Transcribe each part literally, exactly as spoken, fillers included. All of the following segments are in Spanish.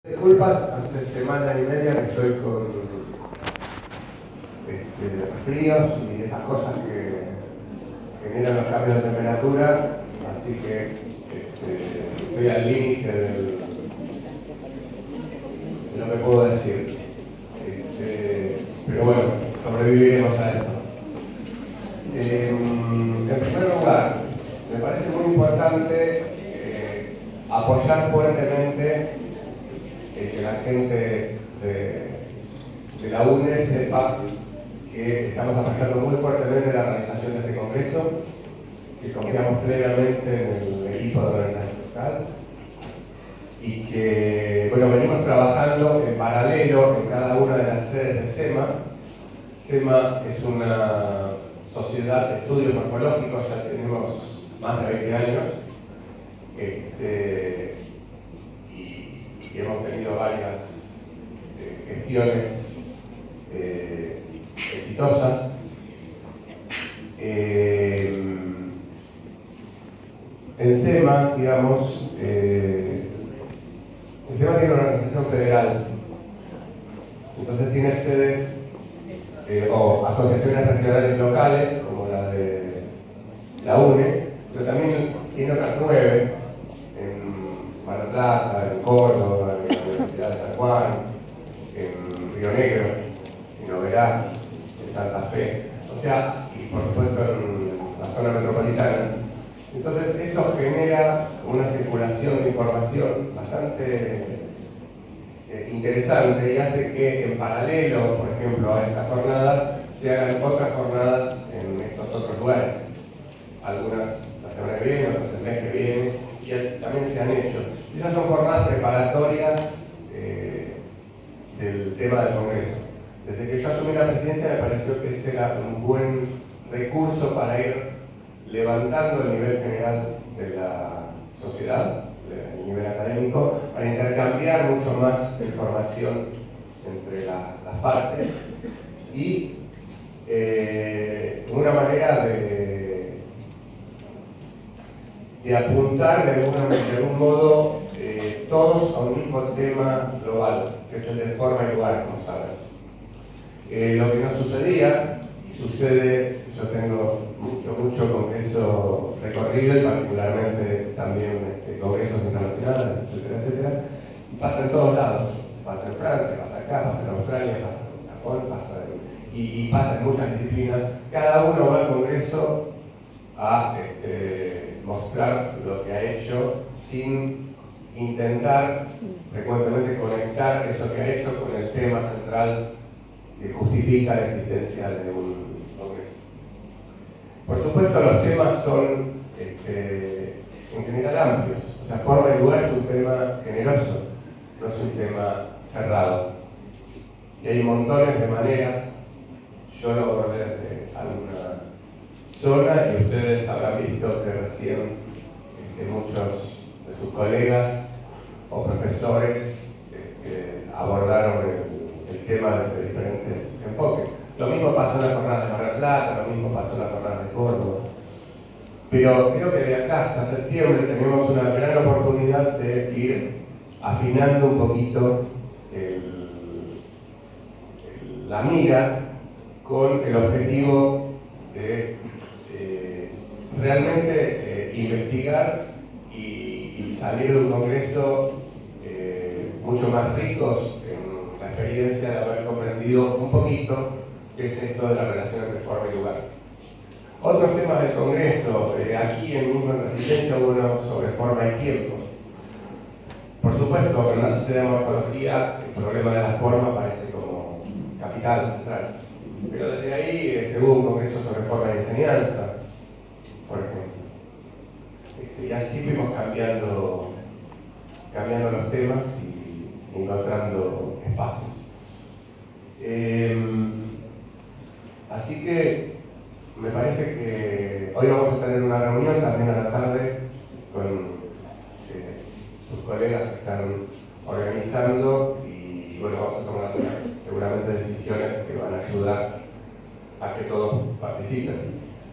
Disculpas, hace semana y media que estoy con este, fríos y esas cosas que generan los cambios de temperatura, así que este, estoy al límite de lo que puedo decir. Este, pero bueno, sobreviviremos a esto. Eh, en primer lugar, me parece muy importante eh, apoyar fuertemente eh, que la gente de, de la U N E sepa que estamos apoyando muy fuertemente la organización de este congreso, que confiamos plenamente en el equipo de organización local y que, bueno, venimos trabajando en paralelo en cada una de las sedes de SEMA. SEMA es una sociedad de estudios morfológicos, ya tenemos más de veinte años, este, y, y hemos tenido varias eh, gestiones eh, exitosas. Eh, en SEMA, digamos, eh, el SEMA tiene una organización federal, entonces tiene sedes Eh, o asociaciones regionales locales, como la de la U N E, pero también tiene otras nueve, en Mar del Plata, en Córdoba, en la Universidad de San Juan, en Río Negro, en Oberá, en Santa Fe, o sea, y por supuesto en la zona metropolitana. Entonces eso genera una circulación de información bastante Eh, interesante y hace que en paralelo, por ejemplo, a estas jornadas, se hagan otras jornadas en estos otros lugares. Algunas la semana que viene, otras el mes que viene, y también se han hecho. Esas son jornadas preparatorias eh, del tema del Congreso. Desde que yo asumí la presidencia me pareció que ese era un buen recurso para ir levantando el nivel general de la sociedad, el nivel académico, para intercambiar mucho más información entre la, las partes y eh, una manera de, de apuntar de, alguna, de algún modo eh, todos a un mismo tema global, que es el de forma y lugar, como saben. Eh, lo que no sucedía, y sucede, yo tengo mucho, mucho congreso recorrido y particularmente también este, congresos internacionales, etcétera, etcétera, y pasa en todos lados, pasa en Francia, pasa acá, pasa en Australia, pasa en Japón, pasa en, y, y pasa en muchas disciplinas. Cada uno va al congreso a este, mostrar lo que ha hecho sin intentar frecuentemente conectar eso que ha hecho con el tema central que justifica la existencia de un congreso. Por supuesto, los temas son este, en general amplios. O sea, forma y lugar es un tema generoso, no es un tema cerrado. Y hay montones de maneras. Yo lo abordé desde alguna zona y ustedes habrán visto que recién este, muchos de sus colegas o profesores este, abordaron el, el tema desde diferentes enfoques. Lo mismo pasó en la jornada de Mar del Plata, lo mismo pasó en la jornada de Córdoba. Pero creo que de acá hasta septiembre tenemos una gran oportunidad de ir afinando un poquito el, el, la mira con el objetivo de eh, realmente eh, investigar y, y salir de un congreso eh, mucho más ricos en la experiencia de haber comprendido un poquito qué es esto de la relación entre forma y lugar. Otros temas del congreso, eh, aquí en mismo en Resistencia hubo uno sobre forma y tiempo. Por supuesto, con una sociedad de morfología, el problema de la forma parece como capital central. Pero desde ahí este, hubo un congreso sobre forma de enseñanza, por ejemplo. Este, y así fuimos cambiando, cambiando los temas y encontrando espacios. Eh, así que me parece que hoy vamos a tener una reunión también a la tarde con eh, sus colegas que están organizando y bueno, vamos a tomar seguramente decisiones que van a ayudar a que todos participen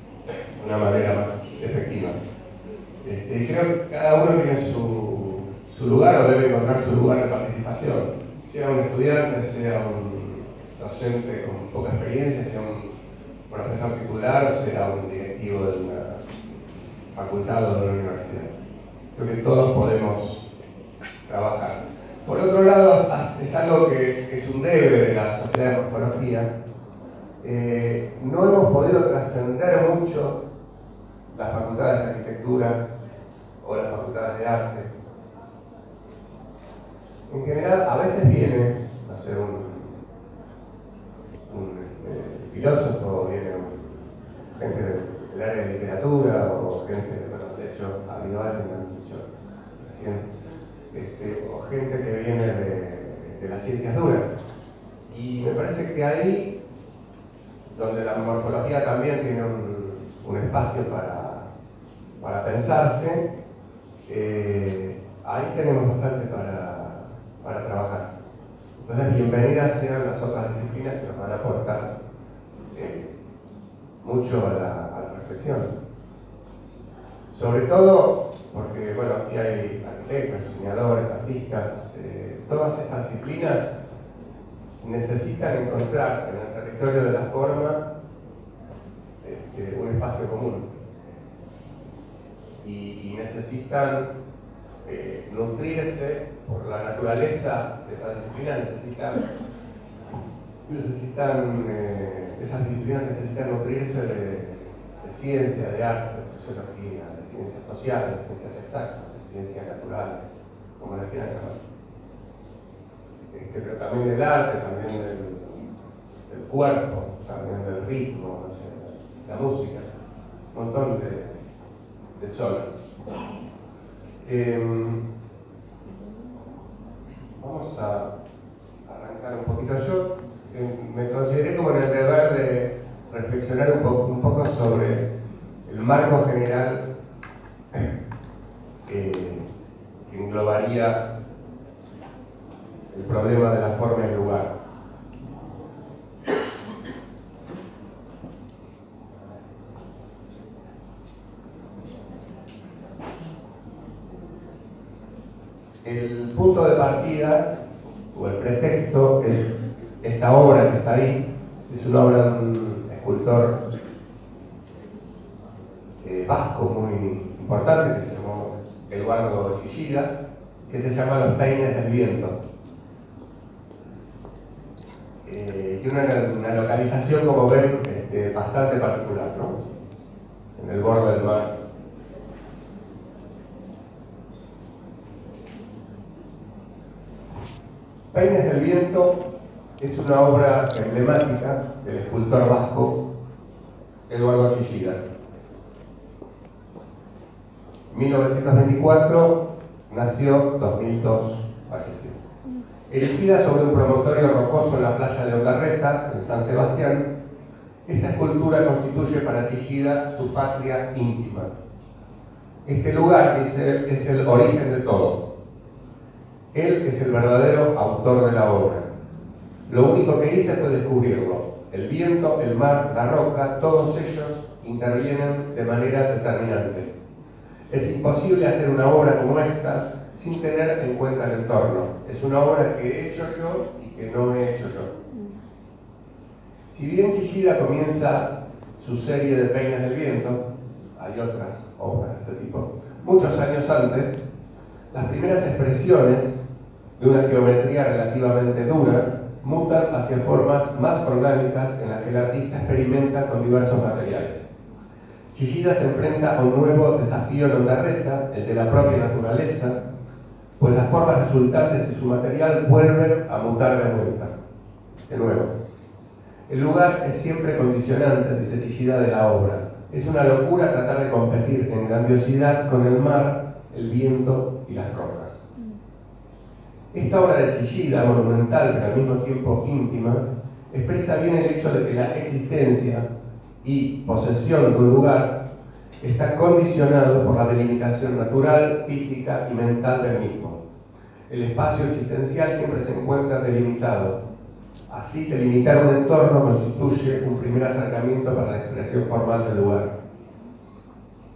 de una manera más efectiva. Este, y creo que cada uno tiene su, su lugar o debe encontrar su lugar de participación, sea un estudiante, sea un docente con poca experiencia, sea un profesor titular o sea un directivo de una facultad o de una universidad. Creo que todos podemos trabajar. Por otro lado, es algo que es un debe de la Sociedad de Morfología. Eh, no hemos podido trascender mucho las facultades de arquitectura o las facultades de arte. En general, a veces viene, no sé, un, un este, filósofo, viene un, gente del área de literatura o gente, bueno, de hecho, ha habido alguien, me han dicho recién, este, o gente que viene de, de las ciencias duras. Y me parece que ahí, donde la morfología también tiene un, un espacio para, para pensarse, eh, ahí tenemos bastante para, para trabajar. Entonces, bienvenidas sean las otras disciplinas que nos van a aportar eh, mucho a la, a la reflexión. Sobre todo porque, bueno, aquí hay arquitectos, diseñadores, artistas, eh, todas estas disciplinas necesitan encontrar en el territorio de la forma este, un espacio común y, y necesitan eh, nutrirse por la naturaleza de esas disciplinas, necesitan, necesitan eh, esas disciplinas necesitan nutrirse de, de ciencia, de arte, de sociología, de ciencias sociales, de ciencias exactas, de ciencias naturales, como las quieran llamar. Este, pero también del arte, también del, del cuerpo, también del ritmo, no sé, la música, un montón de, de zonas. Eh, vamos a arrancar un poquito. Yo eh, me consideré como en el deber de reflexionar un, po un poco sobre el marco general eh, que englobaría el problema de la forma y el lugar. El punto de partida, o el pretexto, es esta obra que está ahí. Es una obra de un escultor eh, vasco muy importante, que se llamó Eduardo Chillida, que se llama Los Peines del Viento. Eh, tiene una, una localización, como ven, este, bastante particular, ¿no? En el borde del mar. Peines del Viento es una obra emblemática del escultor vasco Eduardo Chillida. mil novecientos veinticuatro nació, dos mil dos falleció. Erigida sobre un promontorio rocoso en la playa de Ondarreta, en San Sebastián, esta escultura constituye para Chillida su patria íntima. Este lugar es el, es el origen de todo. Él es el verdadero autor de la obra. Lo único que hice fue descubrirlo. El viento, el mar, la roca, todos ellos intervienen de manera determinante. Es imposible hacer una obra como esta sin tener en cuenta el entorno. Es una obra que he hecho yo y que no he hecho yo. Si bien Chillida comienza su serie de Peines del Viento, hay otras obras de este tipo, muchos años antes, las primeras expresiones de una geometría relativamente dura mutan hacia formas más orgánicas en las que el artista experimenta con diversos materiales. Chillida se enfrenta a un nuevo desafío en Ondarreta, el de la propia naturaleza, pues las formas resultantes de su material vuelven a mutar de vuelta. De nuevo, el lugar es siempre condicionante, dice Chillida, de la obra. Es una locura tratar de competir en grandiosidad con el mar, el viento y las rocas. Esta obra de Chillida, monumental pero al mismo tiempo íntima, expresa bien el hecho de que la existencia y posesión de un lugar está condicionado por la delimitación natural, física y mental del mismo. El espacio existencial siempre se encuentra delimitado. Así, delimitar un entorno constituye un primer acercamiento para la expresión formal del lugar.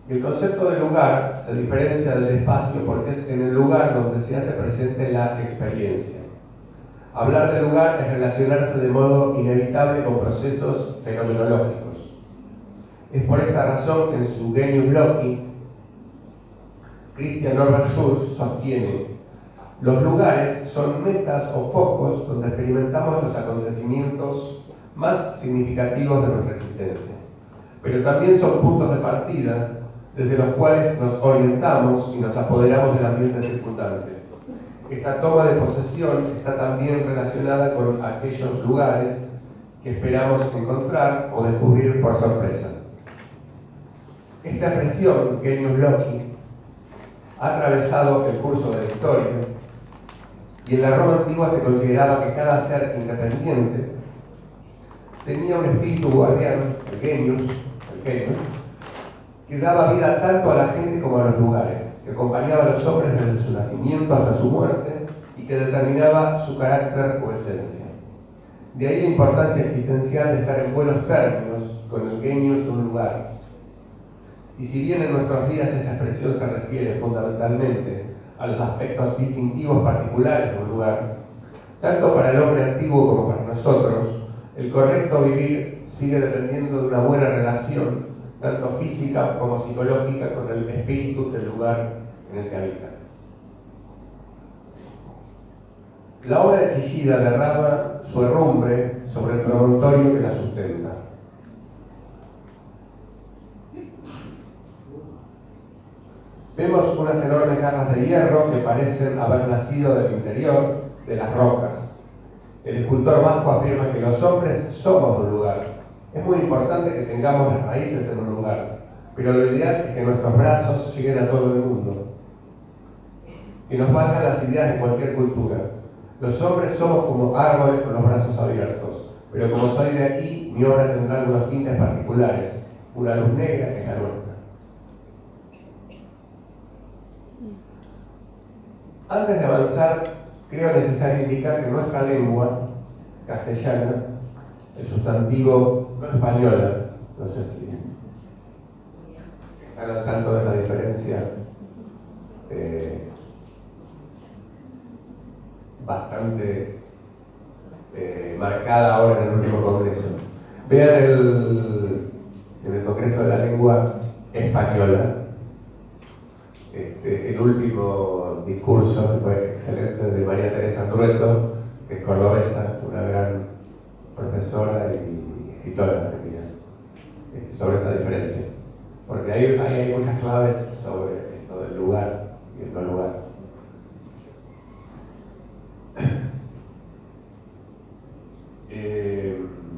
Y el concepto de lugar se diferencia del espacio porque es en el lugar donde se hace presente la experiencia. Hablar de lugar es relacionarse de modo inevitable con procesos fenomenológicos. Es por esta razón que en su Genius Loci, Christian Norbert Schulz sostiene: los lugares son metas o focos donde experimentamos los acontecimientos más significativos de nuestra existencia, pero también son puntos de partida desde los cuales nos orientamos y nos apoderamos del ambiente circundante. Esta toma de posesión está también relacionada con aquellos lugares que esperamos encontrar o descubrir por sorpresa. Esta expresión, Genius Loci, ha atravesado el curso de la historia, y en la Roma antigua se consideraba que cada ser independiente tenía un espíritu guardián, el genius, el genio, que daba vida tanto a la gente como a los lugares, que acompañaba a los hombres desde su nacimiento hasta su muerte y que determinaba su carácter o esencia. De ahí la importancia existencial de estar en buenos términos con el genius de un lugar. Y si bien en nuestros días esta expresión se refiere fundamentalmente a los aspectos distintivos particulares de un lugar, tanto para el hombre antiguo como para nosotros, el correcto vivir sigue dependiendo de una buena relación, tanto física como psicológica, con el espíritu del lugar en el que habita. La obra de Chillida derrama su herrumbre sobre el promontorio que la sustenta. Vemos unas enormes garras de hierro que parecen haber nacido del interior de las rocas. El escultor vasco afirma que los hombres somos un lugar. Es muy importante que tengamos las raíces en un lugar, pero lo ideal es que nuestros brazos lleguen a todo el mundo, que nos valgan las ideas de cualquier cultura. Los hombres somos como árboles con los brazos abiertos, pero como soy de aquí, mi obra tendrá algunos tintes particulares, una luz negra que es la nuestra. Antes de avanzar, creo necesario indicar que nuestra lengua castellana, el sustantivo no española, no sé si están al tanto de esa diferencia eh, bastante eh, marcada ahora en el último congreso. Vean el, en el Congreso de la Lengua Española, Este, el último discurso, que fue excelente, de María Teresa Andrueto, que es cordobesa, una gran profesora y escritora este, sobre esta diferencia. Porque ahí, ahí hay muchas claves sobre esto del lugar y el no lugar. Eh,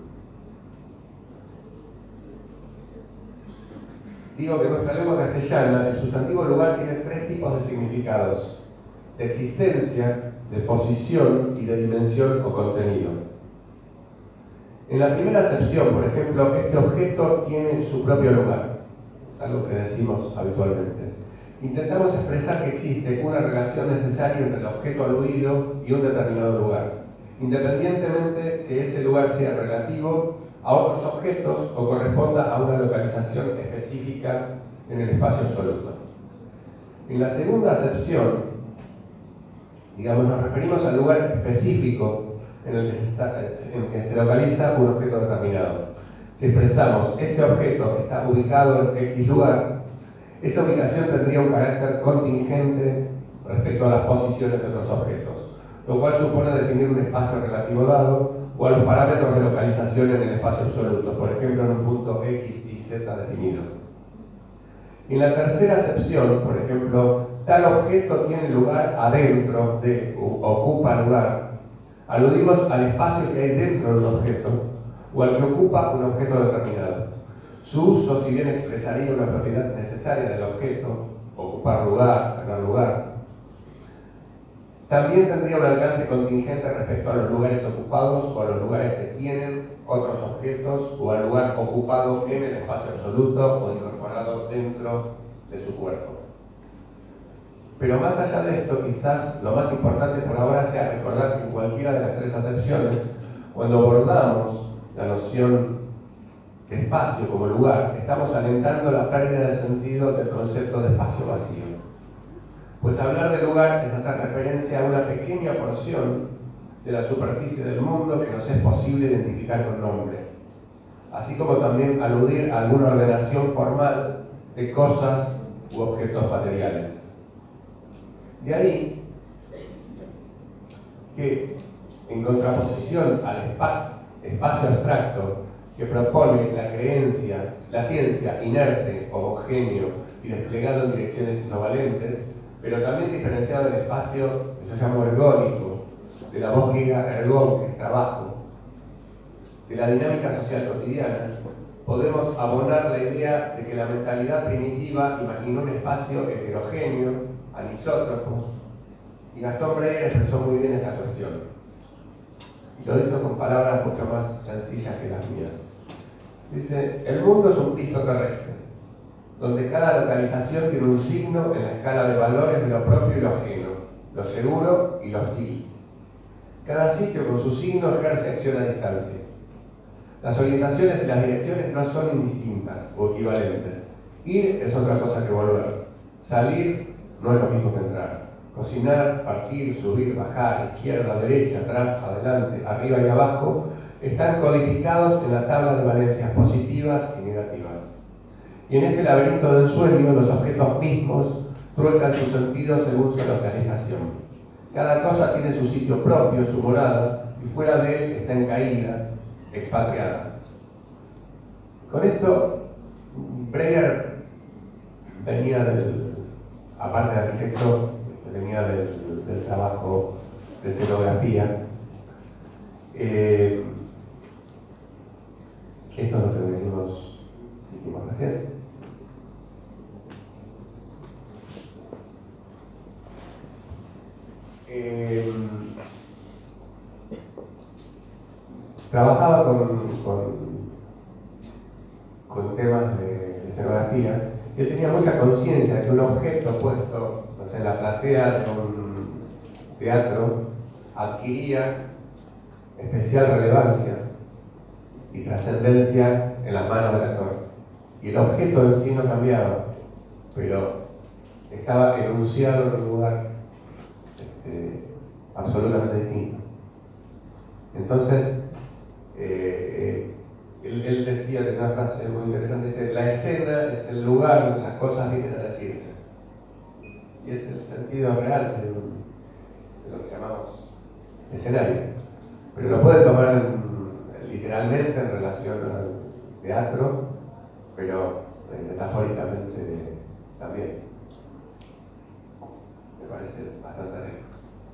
Digo que en nuestra lengua castellana el sustantivo lugar tiene tres tipos de significados: de existencia, de posición y de dimensión o contenido. En la primera acepción, por ejemplo, este objeto tiene su propio lugar, es algo que decimos habitualmente. Intentamos expresar que existe una relación necesaria entre el objeto aludido y un determinado lugar, independientemente que ese lugar sea relativo a otros objetos o corresponda a una localización específica en el espacio absoluto. En la segunda acepción, digamos, nos referimos al lugar específico en el que se, está, en el que se localiza un objeto determinado. Si expresamos ese objeto está ubicado en X lugar, esa ubicación tendría un carácter contingente respecto a las posiciones de otros objetos, lo cual supone definir un espacio relativo dado o a los parámetros de localización en el espacio absoluto, por ejemplo en un punto X y Z definido. En la tercera acepción, por ejemplo, tal objeto tiene lugar adentro de, o ocupa lugar, aludimos al espacio que hay dentro de un objeto o al que ocupa un objeto determinado. Su uso, si bien expresaría una propiedad necesaria del objeto, ocupar lugar, tener lugar, también tendría un alcance contingente respecto a los lugares ocupados o a los lugares que tienen otros objetos o al lugar ocupado en el espacio absoluto o incorporado dentro de su cuerpo. Pero más allá de esto, quizás lo más importante por ahora sea recordar que en cualquiera de las tres acepciones, cuando abordamos la noción de espacio como lugar, estamos alentando la pérdida de sentido del concepto de espacio vacío. Pues hablar de lugar es hacer referencia a una pequeña porción de la superficie del mundo que nos es posible identificar con nombre, así como también aludir a alguna ordenación formal de cosas u objetos materiales. De ahí que, en contraposición al espa espacio abstracto que propone la creencia, la ciencia inerte, homogéneo y desplegado en direcciones isovalentes, pero también diferenciado del espacio que se llama ergónico, de la voz griega ergón, que es trabajo, de la dinámica social cotidiana, podemos abonar la idea de que la mentalidad primitiva imaginó un espacio heterogéneo, anisótropo, y Gastón Breyer expresó muy bien esta cuestión. Y lo hizo con palabras mucho más sencillas que las mías. Dice, el mundo es un piso terrestre, donde cada localización tiene un signo en la escala de valores de lo propio y lo ajeno, lo seguro y lo hostil. Cada sitio con su signo ejerce acción a distancia. Las orientaciones y las direcciones no son indistintas o equivalentes. Ir es otra cosa que volver. Salir no es lo mismo que entrar. Cocinar, partir, subir, bajar, izquierda, derecha, atrás, adelante, arriba y abajo, están codificados en la tabla de valencias positivas y negativas. Y en este laberinto del sueño, los objetos mismos truecan su sentido según su localización. Cada cosa tiene su sitio propio, su morada, y fuera de él está en caída, expatriada. Con esto, Breyer venía del, aparte de arquitecto, venía del, del trabajo de escenografía. Eh, esto es lo que venimos, dijimos recién. Eh, trabajaba con, con, con temas de, de escenografía y él tenía mucha conciencia de que un objeto puesto, no sé, en la platea de un teatro adquiría especial relevancia y trascendencia en las manos del actor. Y el objeto en sí no cambiaba, pero estaba enunciado en un lugar este, absolutamente distinto. Entonces, eh, él, él decía, de una frase muy interesante, dice, la escena es el lugar donde las cosas vienen a decirse. Y es el sentido real de, un, de lo que llamamos escenario. Pero lo puede tomar en, literalmente en relación al teatro, pero eh, metafóricamente también. Me parece bastante rico.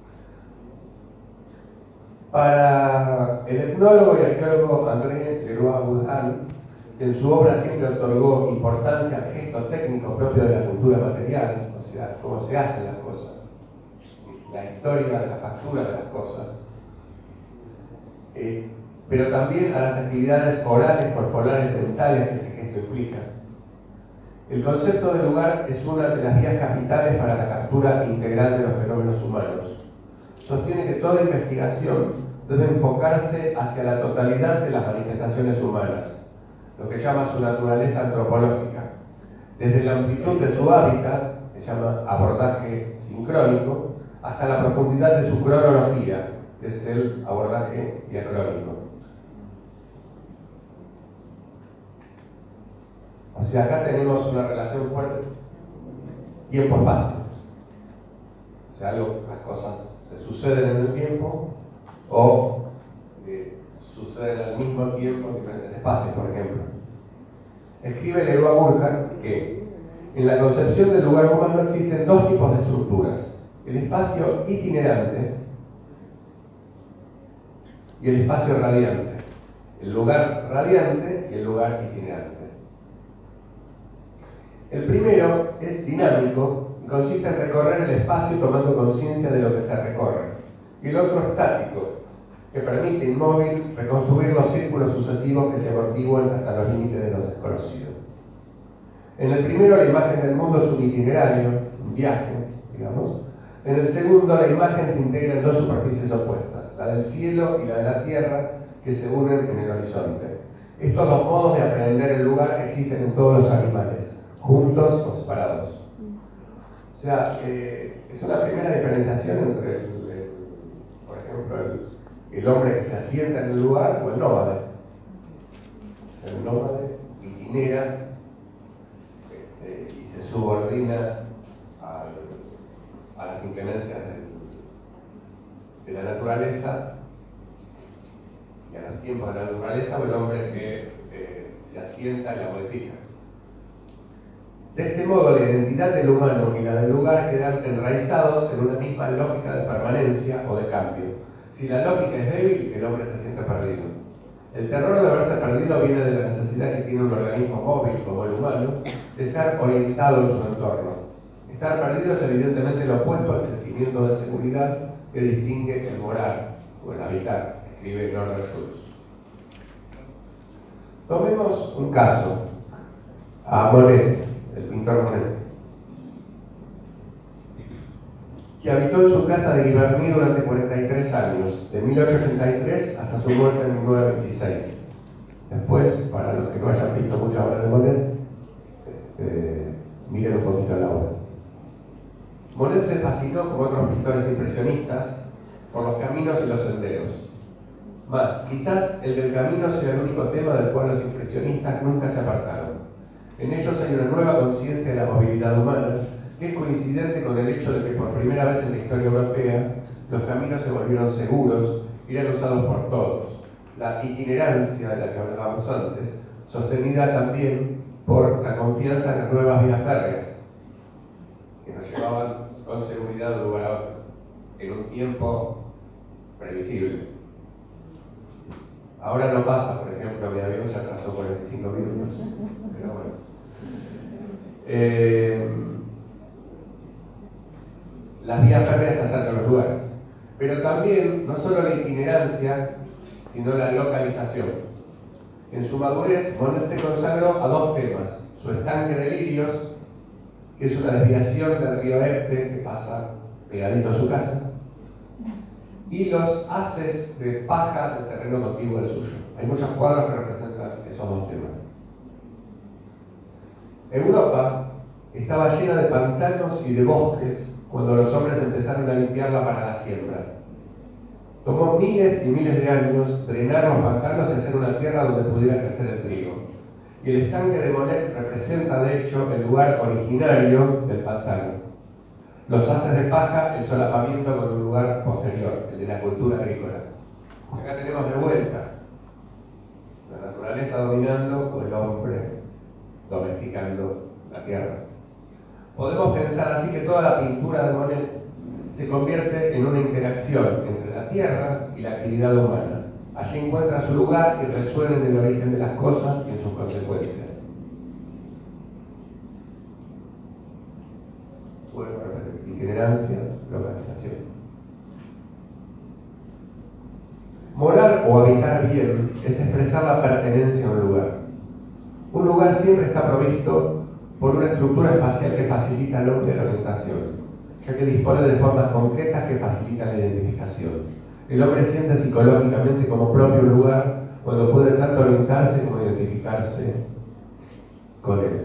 Para el etnólogo y arqueólogo André Leroi-Gourhan, que en su obra siempre otorgó importancia al gesto técnico propio de la cultura material, o sea, cómo se hacen las cosas, la historia de la factura de las cosas, eh, pero también a las actividades orales, corporales, mentales que ese gesto implica. El concepto de lugar es una de las vías capitales para la captura integral de los fenómenos humanos. Sostiene que toda investigación debe enfocarse hacia la totalidad de las manifestaciones humanas, lo que llama su naturaleza antropológica, desde la amplitud de su hábitat, que se llama abordaje sincrónico, hasta la profundidad de su cronología, que es el abordaje diacrónico. O sea, acá tenemos una relación fuerte tiempo-espacio. O sea, algo, las cosas se suceden en el tiempo o eh, suceden al mismo tiempo en diferentes espacios, por ejemplo. Escribe Leroi-Gourhan que en la concepción del lugar humano existen dos tipos de estructuras: el espacio itinerante y el espacio radiante. El lugar radiante y el lugar itinerante. El primero es dinámico y consiste en recorrer el espacio tomando conciencia de lo que se recorre. Y el otro estático, que permite inmóvil reconstruir los círculos sucesivos que se amortiguan hasta los límites de lo desconocido. En el primero, la imagen del mundo es un itinerario, un viaje, digamos. En el segundo, la imagen se integra en dos superficies opuestas, la del cielo y la de la tierra, que se unen en el horizonte. Estos dos modos de aprender el lugar existen en todos los animales, juntos o separados. O sea, eh, es una primera diferenciación entre, el, el, por ejemplo, el, el hombre que se asienta en el lugar o el nómade. O sea, el nómade itinera este, y se subordina al, a las inclemencias del, de la naturaleza y a los tiempos de la naturaleza, o el hombre que eh, se asienta y la modifica. De este modo, la identidad del humano y la del lugar quedan enraizados en una misma lógica de permanencia o de cambio. Si la lógica es débil, el hombre se siente perdido. El terror de haberse perdido viene de la necesidad que tiene un organismo móvil como el humano de estar orientado en su entorno. Estar perdido es evidentemente lo opuesto al sentimiento de seguridad que distingue el morar o el habitar, escribe Norbert Schultz. Tomemos un caso, a Monet, el pintor Monet, que habitó en su casa de Giverny durante cuarenta y tres años, de mil ochocientos ochenta y tres hasta su muerte en mil novecientos veintiséis. Después, para los que no hayan visto muchas obras de Monet, eh, miren un poquito la obra. Monet se fascinó, como otros pintores impresionistas, por los caminos y los senderos. Más, quizás el del camino sea el único tema del cual los impresionistas nunca se apartaron. En ellos hay una nueva conciencia de la movilidad humana, que es coincidente con el hecho de que por primera vez en la historia europea los caminos se volvieron seguros y eran usados por todos. La itinerancia de la que hablábamos antes, sostenida también por la confianza en las nuevas vías férreas, que nos llevaban con seguridad de un lugar a otro, en un tiempo previsible. Ahora no pasa, por ejemplo, mi avión se atrasó cuarenta y cinco minutos, pero bueno. Eh, las vías férreas se acercan a los lugares, pero también no solo la itinerancia, sino la localización. En su madurez, Monet se consagró a dos temas: su estanque de lirios, que es una desviación del río Epte que pasa pegadito a su casa, y los haces de paja del terreno contiguo al suyo. Hay muchos cuadros que representan esos dos temas. Europa estaba llena de pantanos y de bosques cuando los hombres empezaron a limpiarla para la siembra. Tomó miles y miles de años drenar los pantanos y hacer una tierra donde pudiera crecer el trigo. Y el estanque de Monet representa, de hecho, el lugar originario del pantano. Los haces de paja, el solapamiento con un lugar posterior, el de la cultura agrícola. Acá tenemos de vuelta la naturaleza dominando o el hombre domesticando la tierra. Podemos pensar así que toda la pintura de Monet se convierte en una interacción entre la tierra y la actividad humana. Allí encuentra su lugar y resuena en el origen de las cosas y en sus consecuencias. Vuelvo a repetir: itinerancia, localización. Morar o habitar bien es expresar la pertenencia a un lugar. Un lugar siempre está provisto por una estructura espacial que facilita al hombre la orientación, ya que dispone de formas concretas que facilitan la identificación. El hombre siente psicológicamente como propio un lugar cuando puede tanto orientarse como identificarse con él.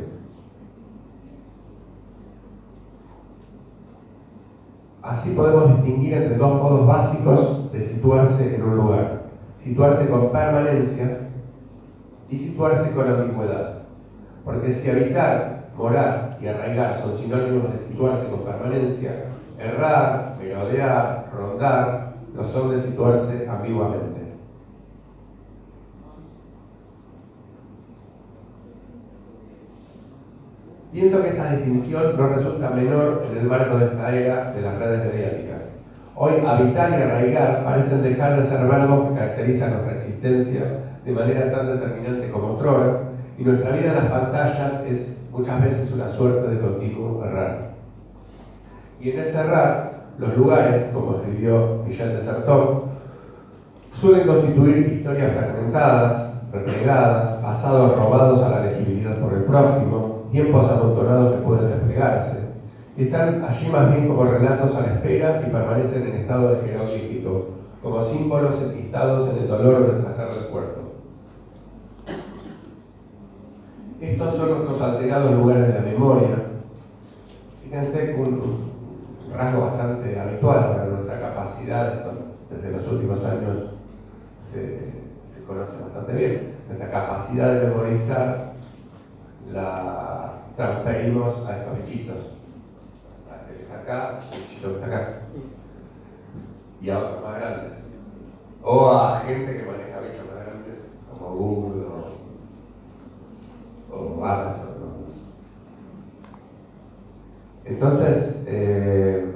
Así podemos distinguir entre dos modos básicos de situarse en un lugar: situarse con permanencia y situarse con ambigüedad. Porque si habitar, morar y arraigar son sinónimos de situarse con permanencia, errar, merodear, rondar lo son de situarse ambiguamente. Pienso que esta distinción no resulta menor en el marco de esta era de las redes mediáticas. Hoy, habitar y arraigar parecen dejar de ser verbos que caracterizan nuestra existencia de manera tan determinante como otrora, y nuestra vida en las pantallas es muchas veces una suerte de continuo errar. Y en ese errar, los lugares, como escribió Michel de Certeau, suelen constituir historias fragmentadas, replegadas, pasados robados a la legibilidad por el prójimo, tiempos amontonados que pueden desplegarse, y están allí más bien como relatos a la espera y permanecen en estado de jeroglífico, como símbolos enquistados en el dolor o en el placer del cuerpo. Estos son nuestros alterados lugares de la memoria. Fíjense que un rasgo bastante habitual para nuestra capacidad, esto desde los últimos años se, se conoce bastante bien, nuestra capacidad de memorizar la transferimos a estos bichitos. A este que está acá, el bichito que está acá. Y a otros más grandes. O a gente que maneja bichos más grandes, como Google o, o Amazon, ¿no? Entonces, eh,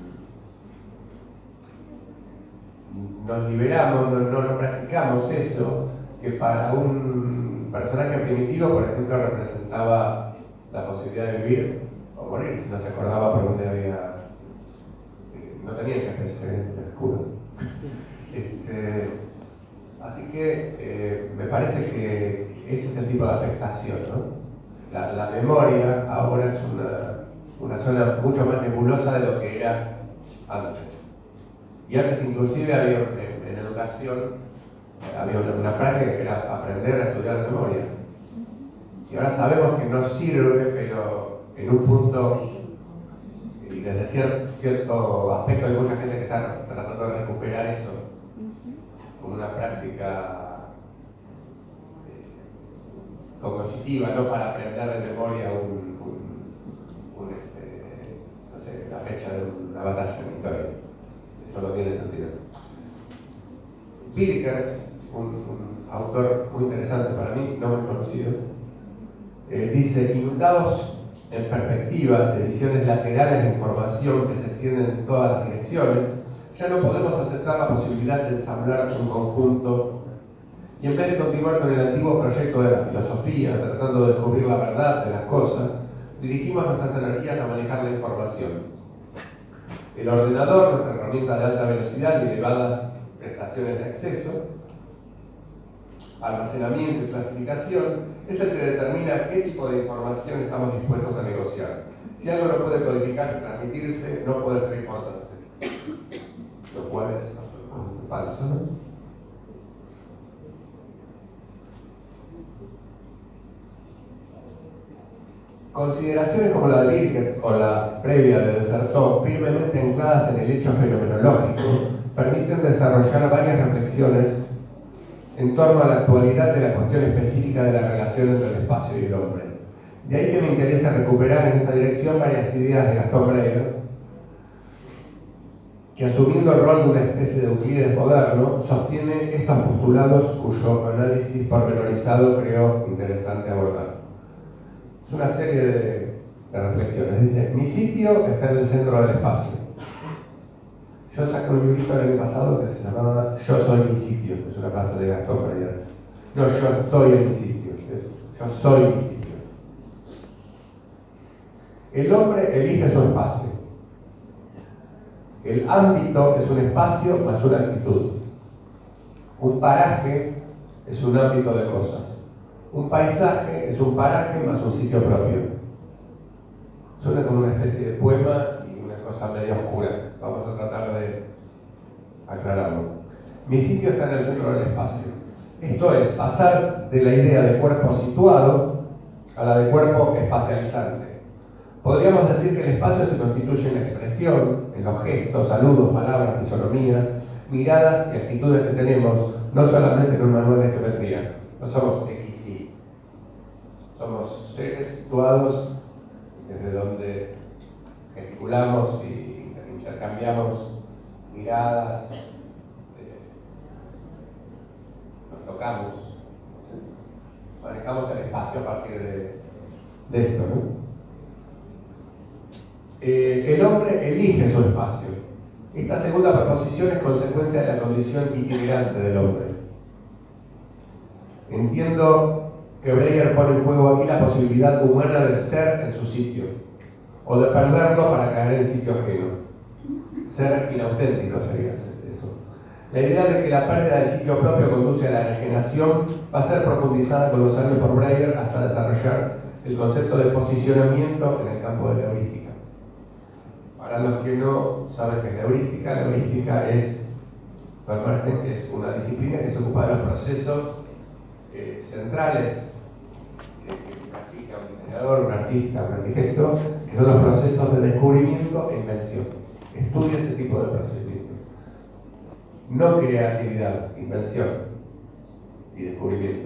nos liberamos, no, no, no practicamos eso, que para un personaje primitivo, por ejemplo, representaba la posibilidad de vivir o morir, si no se acordaba por dónde había... No tenía que hacerse el escudo. Este, así que eh, me parece que ese es el tipo de afectación, ¿no? La, la memoria ahora es una, una zona mucho más nebulosa de lo que era antes. Y antes inclusive había en, en educación había una, una práctica que era aprender a estudiar memoria. Y ahora sabemos que no sirve, pero en un punto, y desde cierto, cierto aspecto hay mucha gente que está tratando de recuperar eso como una práctica eh, cognitiva, no para aprender de memoria un, un, un este, no sé, la fecha de una batalla en historia. Eso no tiene sentido. Birkers, un, un autor muy interesante para mí, no muy conocido, eh, dice: inundados en perspectivas de visiones laterales de información que se extienden en todas las direcciones, ya no podemos aceptar la posibilidad de ensamblar un conjunto y en vez de continuar con el antiguo proyecto de la filosofía, tratando de descubrir la verdad de las cosas, dirigimos nuestras energías a manejar la información. El ordenador, nuestra herramienta de alta velocidad y elevadas prestaciones de acceso, almacenamiento y clasificación, es el que determina qué tipo de información estamos dispuestos a negociar. Si algo no puede codificarse y transmitirse, no puede ser importante. Lo cual es falso, ¿no? Consideraciones como la de Birkers o la previa de Desertó, firmemente ancladas en el hecho fenomenológico, permiten desarrollar varias reflexiones en torno a la actualidad de la cuestión específica de la relación entre el espacio y el hombre. De ahí que me interesa recuperar en esa dirección varias ideas de Gastón Breyer, que asumiendo el rol de una especie de Euclides moderno, sostiene estos postulados cuyo análisis pormenorizado creo interesante abordar. Es una serie de, de reflexiones. Dice: mi sitio está en el centro del espacio. Yo saqué un librito el año pasado que se llamaba Yo soy mi sitio, que es una frase de Gastón Breyer. No, yo estoy en mi sitio, es yo soy mi sitio. El hombre elige su espacio. El ámbito es un espacio más una actitud. Un paraje es un ámbito de cosas. Un paisaje es un paraje más un sitio propio. Suena como una especie de poema y una cosa medio oscura. Vamos a tratar de aclararlo. Mi sitio está en el centro del espacio. Esto es pasar de la idea de cuerpo situado a la de cuerpo espacializante. Podríamos decir que el espacio se constituye en la expresión, en los gestos, saludos, palabras, fisonomías, miradas y actitudes que tenemos, no solamente en un manual de geometría. No somos X Y. Somos seres situados desde donde gesticulamos y intercambiamos miradas, eh, nos tocamos, ¿sí? Manejamos el espacio a partir de, de esto, ¿no? Eh, el hombre elige su espacio. Esta segunda proposición es consecuencia de la condición itinerante del hombre. Entiendo que Breyer pone en juego aquí la posibilidad humana de ser en su sitio, o de perderlo para caer en sitio ajeno. Ser inauténtico sería eso. La idea de que la pérdida del sitio propio conduce a la enajenación va a ser profundizada con los años por Breyer hasta desarrollar el concepto de posicionamiento en el campo de la heurística. Para los que no saben qué es la heurística, la heurística es, es una disciplina que se ocupa de los procesos eh, centrales que diseñador, un artista, un arquitecto, que son los procesos de descubrimiento e invención. Estudia ese tipo de procedimientos. No creatividad, invención y descubrimiento.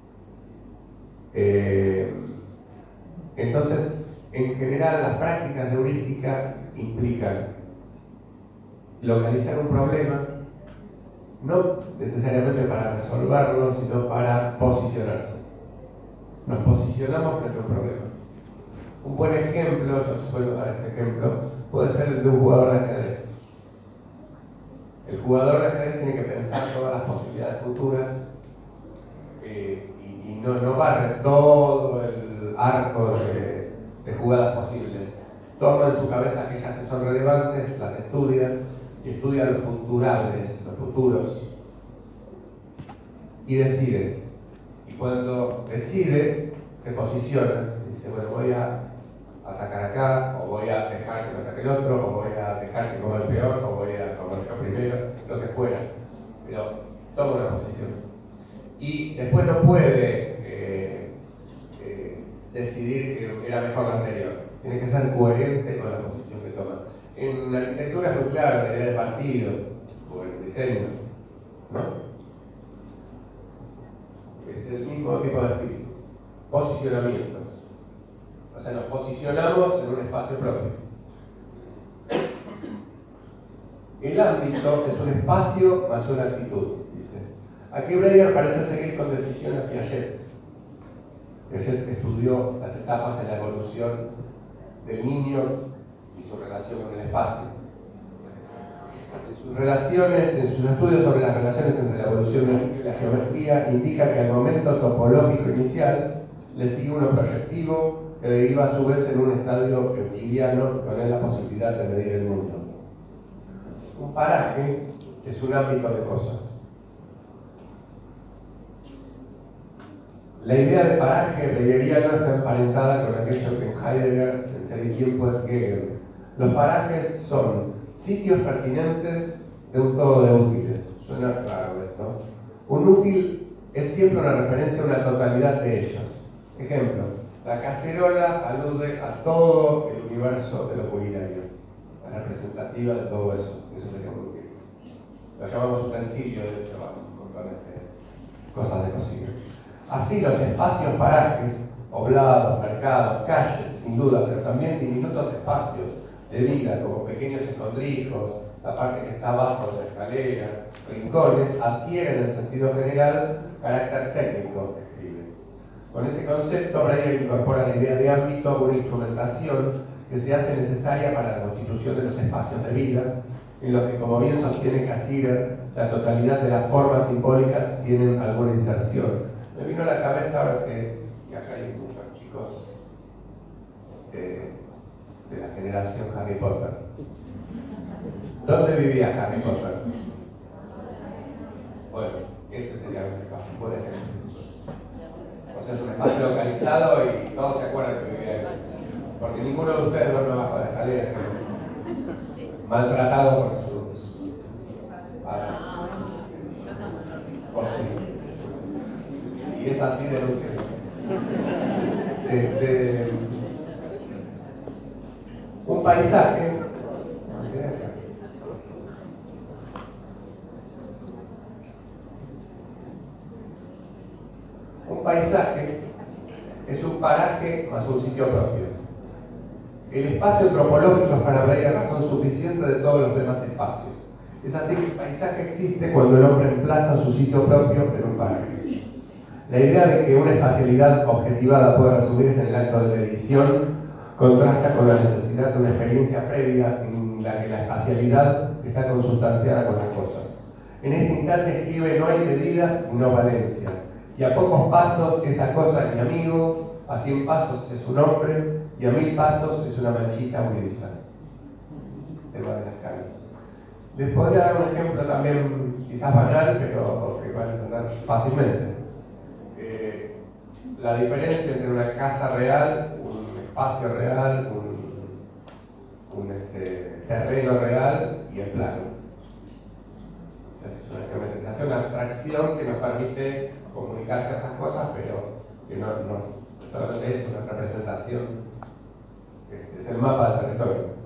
Eh, entonces, en general, las prácticas de heurística implican localizar un problema, no necesariamente para resolverlo, sino para posicionarse. Nos posicionamos frente a un problema. Un buen ejemplo, yo suelo dar este ejemplo, puede ser el de un jugador de ajedrez. El jugador de ajedrez tiene que pensar todas las posibilidades futuras eh, y, y no, no barre todo el arco de, de jugadas posibles. Toma en su cabeza aquellas que son relevantes, las estudia y estudia los futurables, los futuros, y decide. Y cuando decide, se posiciona. Dice, bueno, voy a atacar acá, o voy a dejar que me ataque el otro, o voy a dejar que coma el peor, o voy a comer yo primero, lo que fuera. Pero toma una posición. Y después no puede eh, eh, decidir que era mejor la anterior. Tiene que ser coherente con la posición que toma. En la arquitectura es muy claro, la idea de partido, o en el diseño, ¿no? Es el mismo tipo de espíritu. Posicionamientos. O sea, nos posicionamos en un espacio propio. El ámbito es un espacio más una actitud, dice. Aquí Breyer parece seguir con decisión a Piaget. Piaget estudió las etapas en la evolución del niño y su relación con el espacio. En sus relaciones, en sus estudios sobre las relaciones entre la evolución del niño y la geometría, indica que al momento topológico inicial le sigue uno proyectivo que deriva a su vez en un estadio euclidiano con él la posibilidad de medir el mundo. Un paraje es un ámbito de cosas. La idea de paraje breyeriano está emparentada con aquello que en Heidegger, en Ser y Tiempo, es Hegel. Los parajes son sitios pertinentes de un todo de útiles. Suena raro esto. Un útil es siempre una referencia a una totalidad de ellos. Ejemplo, la cacerola alude a todo el universo de lo culinario, la representativa de todo eso. Eso sería un útil. Lo llamamos utensilio, de hecho, un montón de cosas de cocina. Así los espacios parajes, poblados, mercados, calles, sin duda, pero también diminutos espacios de vida, como pequeños escondrijos, la parte que está abajo de la escalera, rincones, adquieren en sentido general carácter técnico, escribe. Con ese concepto, Breyer incorpora la idea de ámbito a una instrumentación que se hace necesaria para la constitución de los espacios de vida, en los que, como bien sostiene Cassirer, la totalidad de las formas simbólicas tienen alguna inserción. Me vino a la cabeza ahora que, que acá hay muchos chicos de, de la generación Harry Potter. ¿Dónde vivía Harry Potter? Bueno, ese sería un espacio, por ejemplo. O sea, es un espacio localizado y todos se acuerdan que vivía ahí. Porque ninguno de ustedes duerme bajo la escalera, maltratado por sus padres. Por sí. Si es así, denúncienlo. Este, un paisaje. Un paisaje es un paraje más un sitio propio. El espacio antropológico es para Breyer razón suficiente de todos los demás espacios. Es así que el paisaje existe cuando el hombre emplaza su sitio propio en un paraje. La idea de que una espacialidad objetivada puede resumirse en el acto de medición contrasta con la necesidad de una experiencia previa en la que la espacialidad está consustanciada con las cosas. En esta instancia escribe: no hay medidas sino valencias, y a pocos pasos esa cosa es mi amigo, a cien pasos es un hombre, y a mil pasos es una manchita universal. Tema de la escala. Les podría dar un ejemplo también quizás banal, pero que van a entender fácilmente. Eh, la diferencia entre una casa real, un espacio real, un, un este, terreno real y el plano. O sea, es una geometrización, una abstracción que nos permite comunicar ciertas cosas, pero que no, no solamente es una representación, es el mapa del territorio.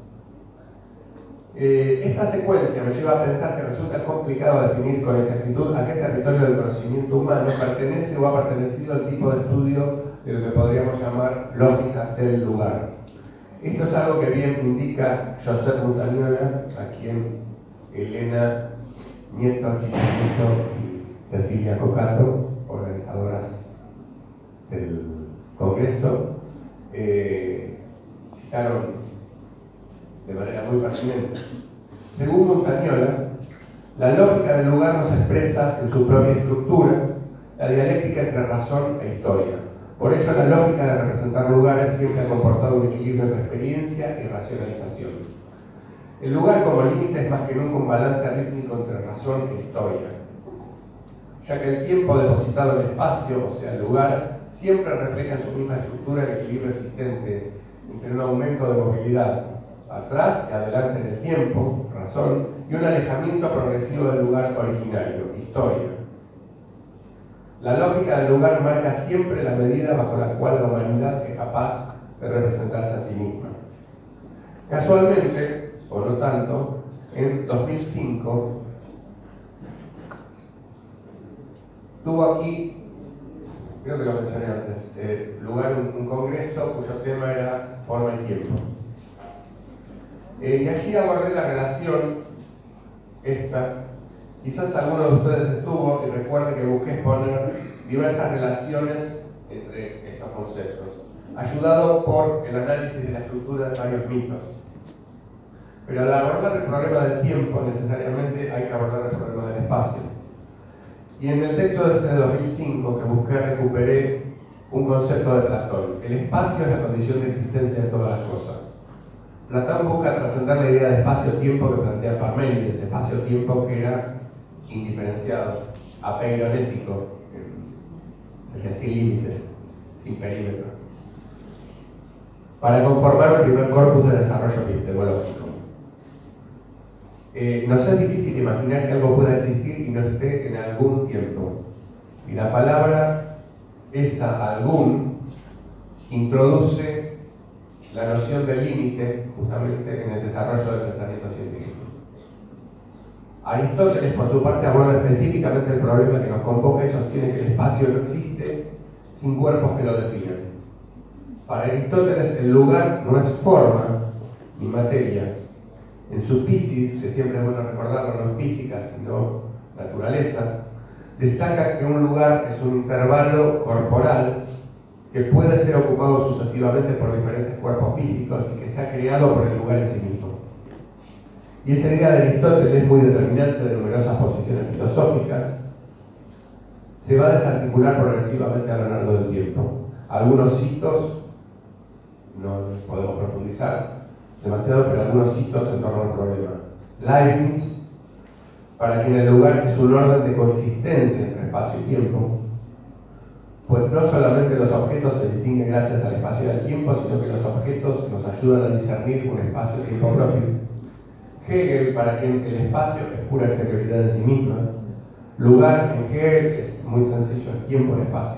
Eh, esta secuencia me lleva a pensar que resulta complicado definir con exactitud a qué territorio del conocimiento humano pertenece o ha pertenecido el tipo de estudio de lo que podríamos llamar lógica del lugar. Esto es algo que bien indica Josep Montañola, a quien Elena Nieto Chichimito y Cecilia Cocato, organizadoras del Congreso, eh, citaron de manera muy pertinente. Según Montañola, la lógica del lugar nos expresa en su propia estructura la dialéctica entre razón e historia. Por ello, la lógica de representar lugares siempre ha comportado un equilibrio entre experiencia y racionalización. El lugar como límite es más que nunca un balance rítmico entre razón e historia, ya que el tiempo depositado en el espacio, o sea, el lugar, siempre refleja en su misma estructura el equilibrio existente entre un aumento de movilidad atrás y adelante en el tiempo, razón, y un alejamiento progresivo del lugar originario, historia. La lógica del lugar marca siempre la medida bajo la cual la humanidad es capaz de representarse a sí misma. Casualmente, o no tanto, en dos mil cinco tuvo aquí, creo que lo mencioné antes, eh, lugar un, un congreso cuyo tema era forma y tiempo. Eh, y allí abordé la relación esta, quizás alguno de ustedes estuvo y recuerde que busqué exponer diversas relaciones entre estos conceptos, ayudado por el análisis de la estructura de varios mitos. Pero al abordar el problema del tiempo, necesariamente hay que abordar el problema del espacio. Y en el texto de ese dos mil cinco que busqué, recuperé un concepto de Platón. El espacio es la condición de existencia de todas las cosas. Platón busca trascender la idea de espacio-tiempo que plantea Parménides, espacio-tiempo que era indiferenciado, apeironético, es decir, sin límites, sin perímetro, para conformar un primer corpus de desarrollo epistemológico. Eh, nos es difícil imaginar que algo pueda existir y no esté en algún tiempo. Y la palabra, esa algún, introduce la noción del límite justamente en el desarrollo del pensamiento científico. Aristóteles, por su parte, aborda específicamente el problema que nos convoca y sostiene que el espacio no existe sin cuerpos que lo definan. Para Aristóteles, el lugar no es forma ni materia. En su Fisis, que siempre es bueno recordarlo, no es física, sino naturaleza, destaca que un lugar es un intervalo corporal que puede ser ocupado sucesivamente por diferentes cuerpos físicos y que está creado por el lugar en sí mismo. Y esa idea de Aristóteles, muy determinante de numerosas posiciones filosóficas, se va a desarticular progresivamente a lo largo del tiempo. Algunos hitos, no podemos profundizar demasiado, pero algunos hitos en torno al problema. Leibniz, para quien el lugar es un orden de coexistencia entre espacio y tiempo, pues no solamente los objetos se distinguen gracias al espacio y al tiempo, sino que los objetos nos ayudan a discernir un espacio-tiempo propio. Hegel, para quien el espacio es pura exterioridad en sí misma. Lugar en Hegel es muy sencillo, es tiempo en espacio.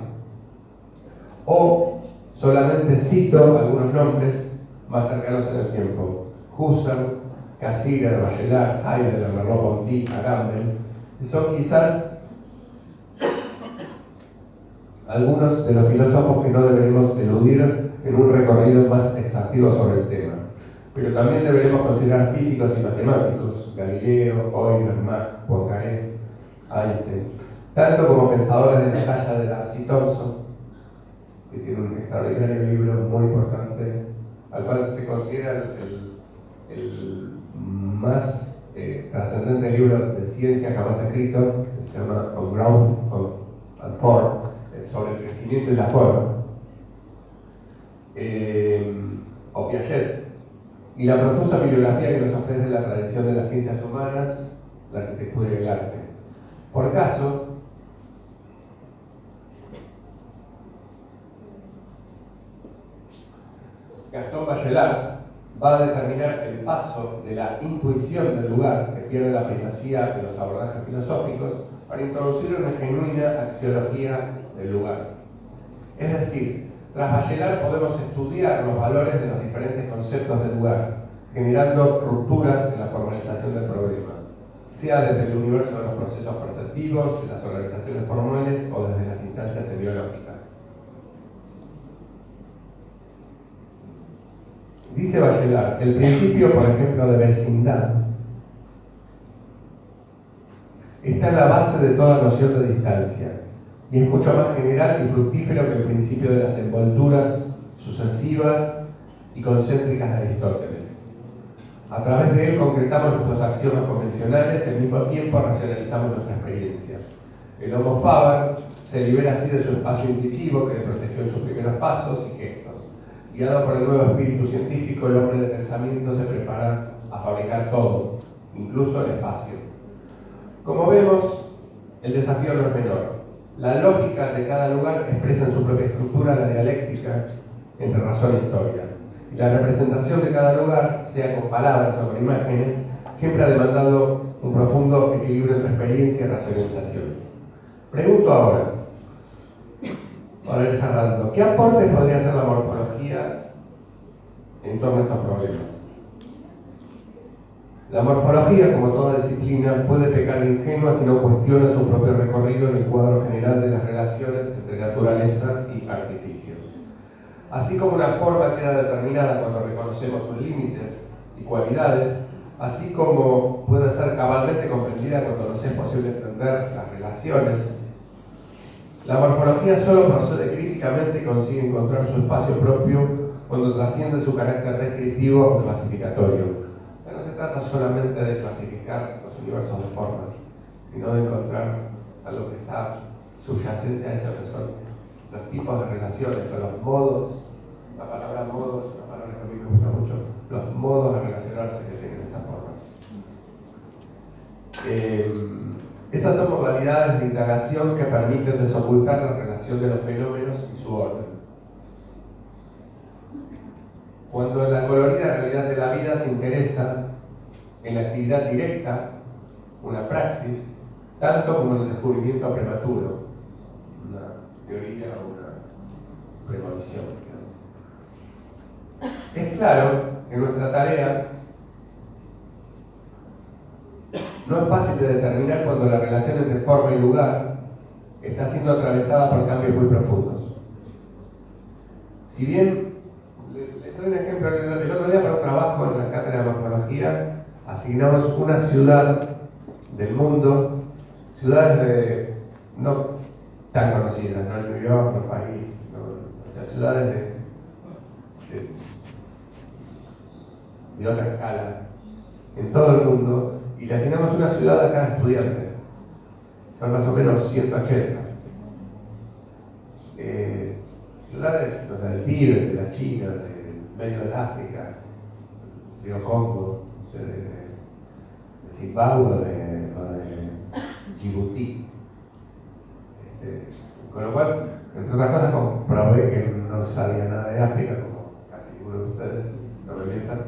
O solamente cito algunos nombres más cercanos en el tiempo. Husserl, Cassirer, Bachelard, Heidegger, Merleau-Ponty, Agamben, son quizás algunos de los filósofos que no deberemos eludir en un recorrido más exhaustivo sobre el tema. Pero también deberemos considerar físicos y matemáticos, Galileo, Euler, Mach, Poincaré, Einstein, tanto como pensadores de la talla de Darcy Thompson, que tiene un extraordinario libro muy importante, al cual se considera el, el, el más eh, trascendente libro de ciencia jamás escrito, que se llama On Growth of, and Form, sobre el crecimiento y la forma, eh, o Piaget, y la profusa bibliografía que nos ofrece la tradición de las ciencias humanas, la arquitectura y el arte. Por caso, Gastón Bachelard va a determinar el paso de la intuición del lugar, que pierde la primacía de los abordajes filosóficos, para introducir una genuina axiología del lugar. Es decir, Tras Bachelard podemos estudiar los valores de los diferentes conceptos del lugar, generando rupturas en la formalización del problema, sea desde el universo de los procesos perceptivos, de las organizaciones formales o desde las instancias semiológicas. Dice Bachelard, el principio, por ejemplo, de vecindad está en la base de toda noción de distancia y es mucho más general y fructífero que el principio de las envolturas sucesivas y concéntricas de Aristóteles. A través de él concretamos nuestros axiomas convencionales y al mismo tiempo racionalizamos nuestra experiencia. El Homo faber se libera así de su espacio intuitivo que le protegió en sus primeros pasos y gestos. Guiado por el nuevo espíritu científico, el hombre de pensamiento se prepara a fabricar todo, incluso el espacio. Como vemos, el desafío no es menor. La lógica de cada lugar expresa en su propia estructura la dialéctica entre razón e historia. Y la representación de cada lugar, sea con palabras o con imágenes, siempre ha demandado un profundo equilibrio entre experiencia y racionalización. Pregunto ahora, para ir cerrando, ¿qué aportes podría hacer la morfología en torno a estos problemas? La morfología, como toda disciplina, puede pecar de ingenua si no cuestiona su propio recorrido en el cuadro general de las relaciones entre naturaleza y artificio. Así como una forma queda determinada cuando reconocemos sus límites y cualidades, así como puede ser cabalmente comprendida cuando nos es posible entender las relaciones, la morfología solo procede críticamente y consigue encontrar su espacio propio cuando trasciende su carácter descriptivo o clasificatorio. No se trata solamente de clasificar los universos de formas, sino de encontrar algo que está subyacente a eso que son los tipos de relaciones o los modos, la palabra modos, una palabra que a mí me gusta mucho, los modos de relacionarse que tienen esas formas. Eh, esas son modalidades de indagación que permiten desocultar la relación de los fenómenos y su orden. Cuando en la colorida realidad de la vida se interesa en la actividad directa, una praxis, tanto como en el descubrimiento prematuro, una teoría o una premonición, digamos. Es claro que nuestra tarea no es fácil de determinar cuando la relación entre forma y lugar está siendo atravesada por cambios muy profundos. Si bien, les doy un ejemplo, el otro día para un trabajo en la cátedra de morfología asignamos una ciudad del mundo, ciudades de, no tan conocidas, no New York, no París, no, o sea, ciudades de, de, de otra escala en todo el mundo, y le asignamos una ciudad a cada estudiante. Son más o menos ciento ochenta. Eh, ciudades, o sea, del Tíbet, de la China, del medio del África, Río Congo, no sé, de, de Zimbabue o de, o de Djibouti. Este, con lo cual, entre otras cosas, comprobé que no sabía nada de África, como casi ninguno de ustedes, no me mientan.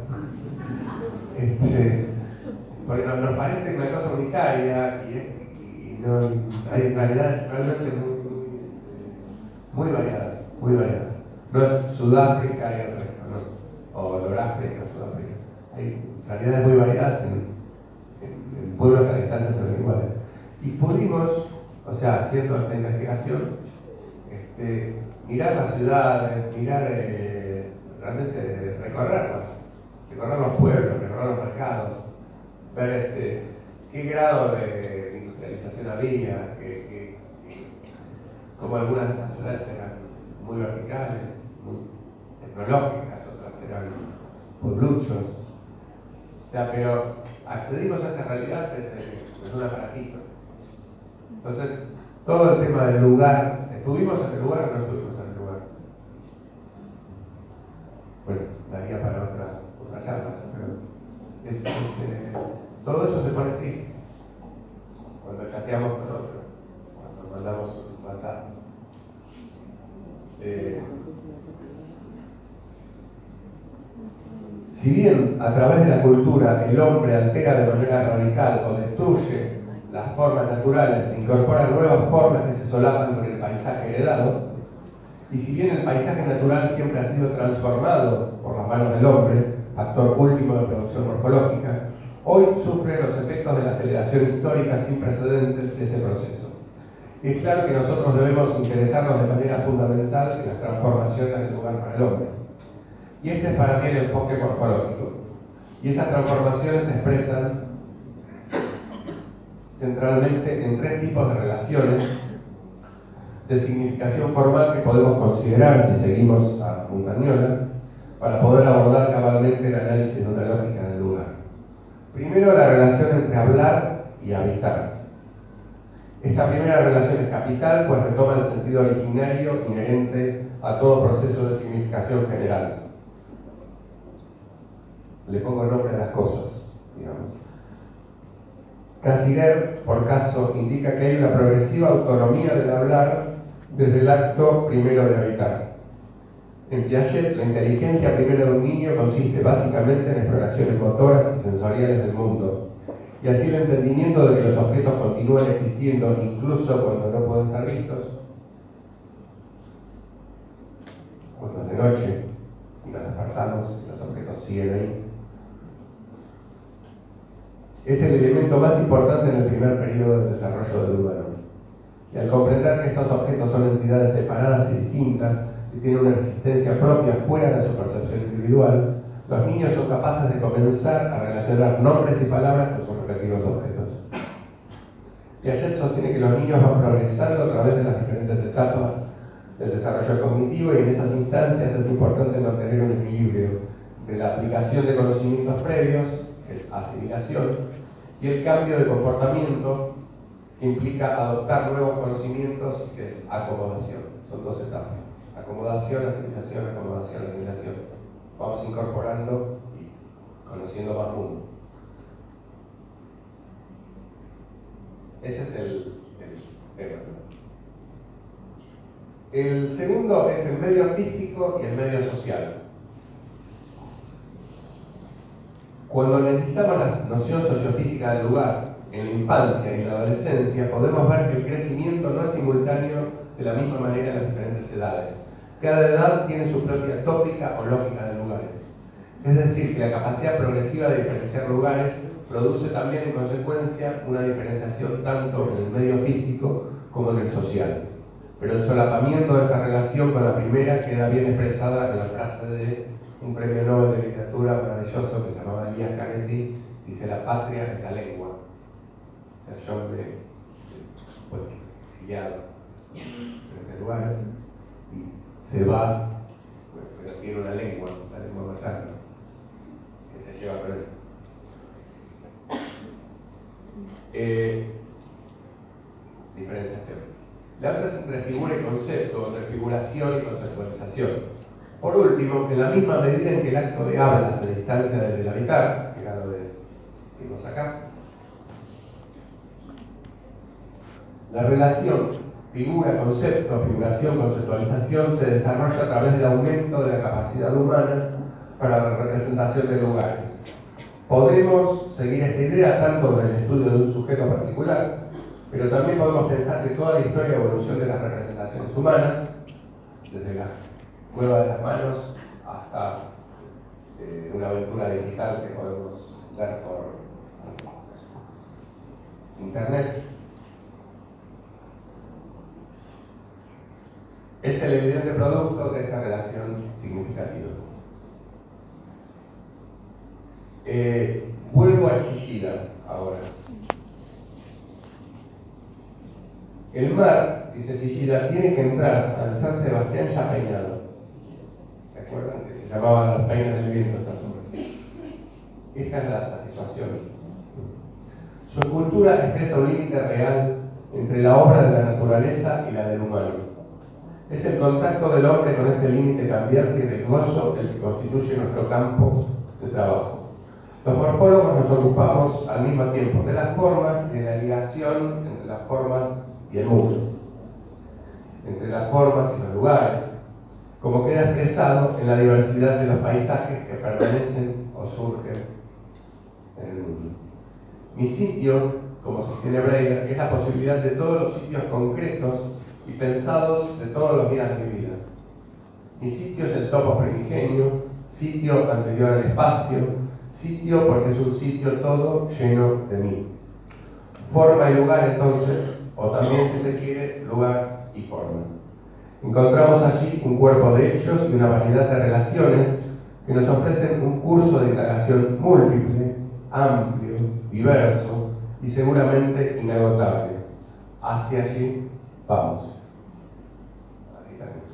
Este, porque nos, nos parece una cosa unitaria y, y no, hay variedades realmente muy, muy, muy variadas, muy variadas. No es Sudáfrica y el resto, ¿no? O Noráfrica, Sudáfrica. Hay realidades muy variadas en, en, en pueblos que a distancias se ven iguales. Y pudimos, o sea, haciendo esta investigación, este, mirar las ciudades, mirar, eh, realmente recorrerlas, recorrer los pueblos, recorrer los mercados, ver este, qué grado de industrialización había, que, que, que, como algunas de estas ciudades eran muy verticales, muy tecnológicas, otras eran puebluchos. O sea, pero accedimos a esa realidad desde, desde un aparatito. Entonces, todo el tema del lugar, ¿estuvimos en el lugar o no estuvimos en el lugar? Bueno, daría para otra, otra charla, pero es, es, eh, todo eso se pone en crisis cuando chateamos con otros, cuando mandamos un WhatsApp. Eh, si bien a través de la cultura el hombre altera de manera radical o destruye las formas naturales e incorpora nuevas formas que se solapan con el paisaje heredado, Y si bien el paisaje natural siempre ha sido transformado por las manos del hombre, factor último de producción morfológica, hoy sufre los efectos de la aceleración histórica sin precedentes de este proceso. Y es claro que nosotros debemos interesarnos de manera fundamental en las transformaciones del lugar para el hombre. Y este es para mí el enfoque morfológico. Y esas transformaciones se expresan centralmente en tres tipos de relaciones de significación formal que podemos considerar si seguimos a Montagnola para poder abordar cabalmente el análisis de una lógica del lugar. Primero, la relación entre hablar y habitar. Esta primera relación es capital, pues retoma el sentido originario inherente a todo proceso de significación general. Le pongo nombre a las cosas, digamos. Cassirer, por caso, indica que hay una progresiva autonomía del hablar desde el acto primero de habitar. En Piaget, la inteligencia primera de un niño consiste básicamente en exploraciones motoras y sensoriales del mundo, y así el entendimiento de que los objetos continúan existiendo incluso cuando no pueden ser vistos, cuando es de noche y nos despertamos y los objetos siguen ahí, es el elemento más importante en el primer periodo del desarrollo del humano. Y al comprender que estos objetos son entidades separadas y distintas, que tienen una existencia propia fuera de su percepción individual, los niños son capaces de comenzar a relacionar nombres y palabras con sus respectivos objetos. Piaget sostiene que los niños van progresando a través de las diferentes etapas del desarrollo cognitivo, y en esas instancias es importante mantener un equilibrio entre la aplicación de conocimientos previos, que es asimilación, y el cambio de comportamiento, que implica adoptar nuevos conocimientos, que es acomodación. Son dos etapas: acomodación, asimilación, acomodación, asimilación. Vamos incorporando y conociendo más mundo. Ese es el, el tema. El segundo es el medio físico y el medio social. Cuando analizamos la noción sociofísica del lugar en la infancia y en la adolescencia, podemos ver que el crecimiento no es simultáneo de la misma manera en las diferentes edades. Cada edad tiene su propia tópica o lógica de lugares. Es decir, que la capacidad progresiva de diferenciar lugares produce también en consecuencia una diferenciación tanto en el medio físico como en el social. Pero el solapamiento de esta relación con la primera queda bien expresada en la frase de un premio Nobel de literatura maravilloso que se llamaba Elias Canetti: dice, la patria es la lengua. O sea, yo me fue exiliado en este lugar y se va, bueno, pero tiene una lengua, la lengua materna, que se lleva con él. Eh, diferenciación. La otra es entre figura y concepto, entre figuración y conceptualización. Por último, en la misma medida en que el acto de habla se distancia desde el habitar, que era lo que vimos acá, la relación figura-concepto, figuración-conceptualización se desarrolla a través del aumento de la capacidad humana para la representación de lugares. Podemos seguir esta idea tanto en el estudio de un sujeto particular, pero también podemos pensar que toda la historia y evolución de las representaciones humanas, desde la cueva de las manos hasta eh, una aventura digital que podemos ver por internet, es el evidente producto de esta relación significativa. Eh, vuelvo a Chillida ahora. El mar, dice Chillida, tiene que entrar al San Sebastián ya peinado. ¿Se acuerdan que se llamaban los peines del viento estas obras? Esta es la, la situación. Su escultura expresa un límite real entre la obra de la naturaleza y la del humano. Es el contacto del hombre con este límite cambiante y riesgoso el que constituye nuestro campo de trabajo. Los morfólogos nos ocupamos al mismo tiempo de las formas y de la ligación entre las formas y el mundo, entre las formas y los lugares, como queda expresado en la diversidad de los paisajes que permanecen o surgen en el mundo. Mi sitio, como sostiene Breyer, es la posibilidad de todos los sitios concretos y pensados de todos los días de mi vida. Mi sitio es el topo primigenio, sitio anterior al espacio, sitio porque es un sitio todo lleno de mí. Forma y lugar entonces, o también si se quiere, lugar y forma. Encontramos allí un cuerpo de hechos y una variedad de relaciones que nos ofrecen un curso de indagación múltiple, amplio, diverso y seguramente inagotable. Hacia allí vamos. Ahí también.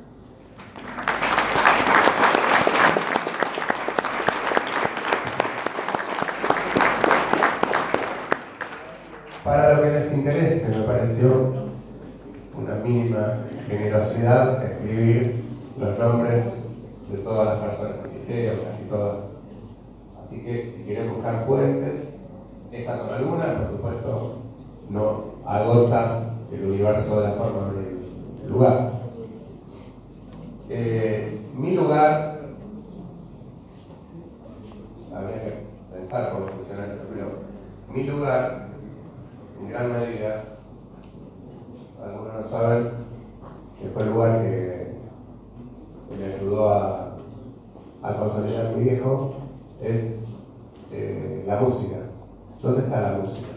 Para lo que les interese, me pareció una mínima generosidad escribir los nombres de todas las personas que cité, o casi todas. Así que si quieren buscar fuentes, estas son algunas, por supuesto, no agota el universo de la forma del lugar. Eh, mi lugar, habría que pensar cómo funciona esto, pero mi lugar, en gran medida, algunos no saben que fue el lugar que, que me ayudó a, a consolidar a mi viejo, es eh, la música. ¿Dónde está la música?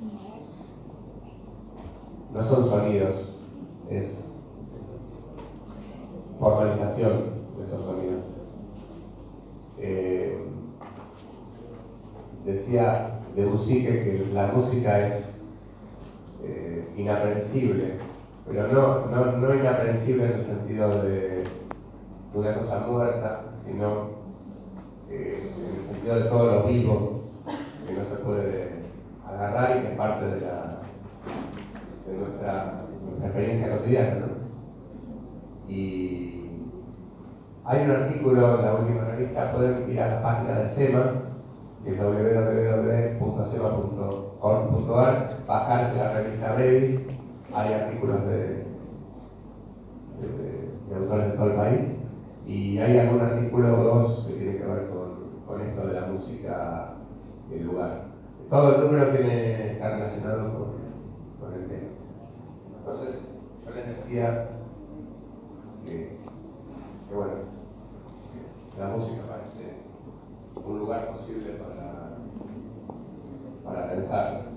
No son sonidos, es formalización de esos sonidos. Eh, decía Debussy que la música es eh, inaprensible, pero no, no, no inaprensible en el sentido de, de una cosa muerta, sino eh, en el sentido de todo lo vivo, que no se puede agarrar y que es parte de, la, de nuestra, nuestra experiencia cotidiana, ¿no? Y hay un artículo en la última revista, pueden ir a la página de SEMA, que es w w w punto sema punto org punto a r, bajarse la revista Brevis, hay artículos de, de, de autores de todo el país, y hay algún artículo o dos que tiene que ver con, con esto de la música del lugar. Todo el número tiene, está relacionado con, con el tema. Entonces, yo les decía que, que bueno, que la música parece un lugar posible para, para pensar.